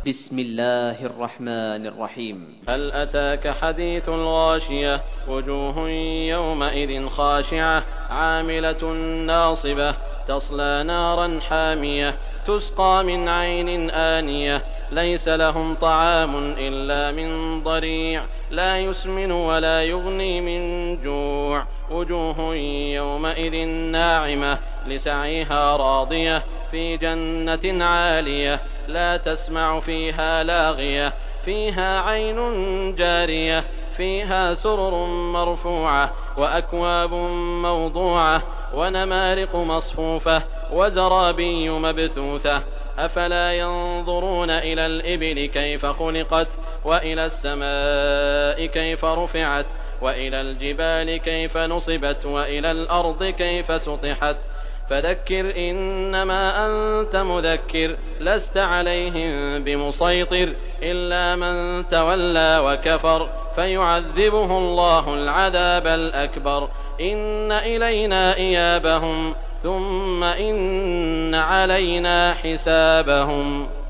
بسم الله الرحمن الرحيم. هل أتاك حديث الغاشية وجوه يومئذ خاشعة عاملة ناصبة تصلى نارا حامية تسقى من عين آنية ليس لهم طعام إلا من ضريع لا يسمن ولا يغني من جوع وجوه يومئذ ناعمة لسعيها راضية في جنة عالية لا تسمع فيها لاغية فيها عين جارية فيها سرر مرفوعة وأكواب موضوعة ونمارق مصفوفة وزرابي مبثوثة أفلا ينظرون إلى الإبل كيف خلقت وإلى السماء كيف رفعت وإلى الجبال كيف نصبت وإلى الأرض كيف سطحت فذكر إنما أنت مذكر لست عليهم بمسيطر إلا من تولى وكفر فيعذبه الله العذاب الأكبر إن إلينا إيابهم ثم إن علينا حسابهم.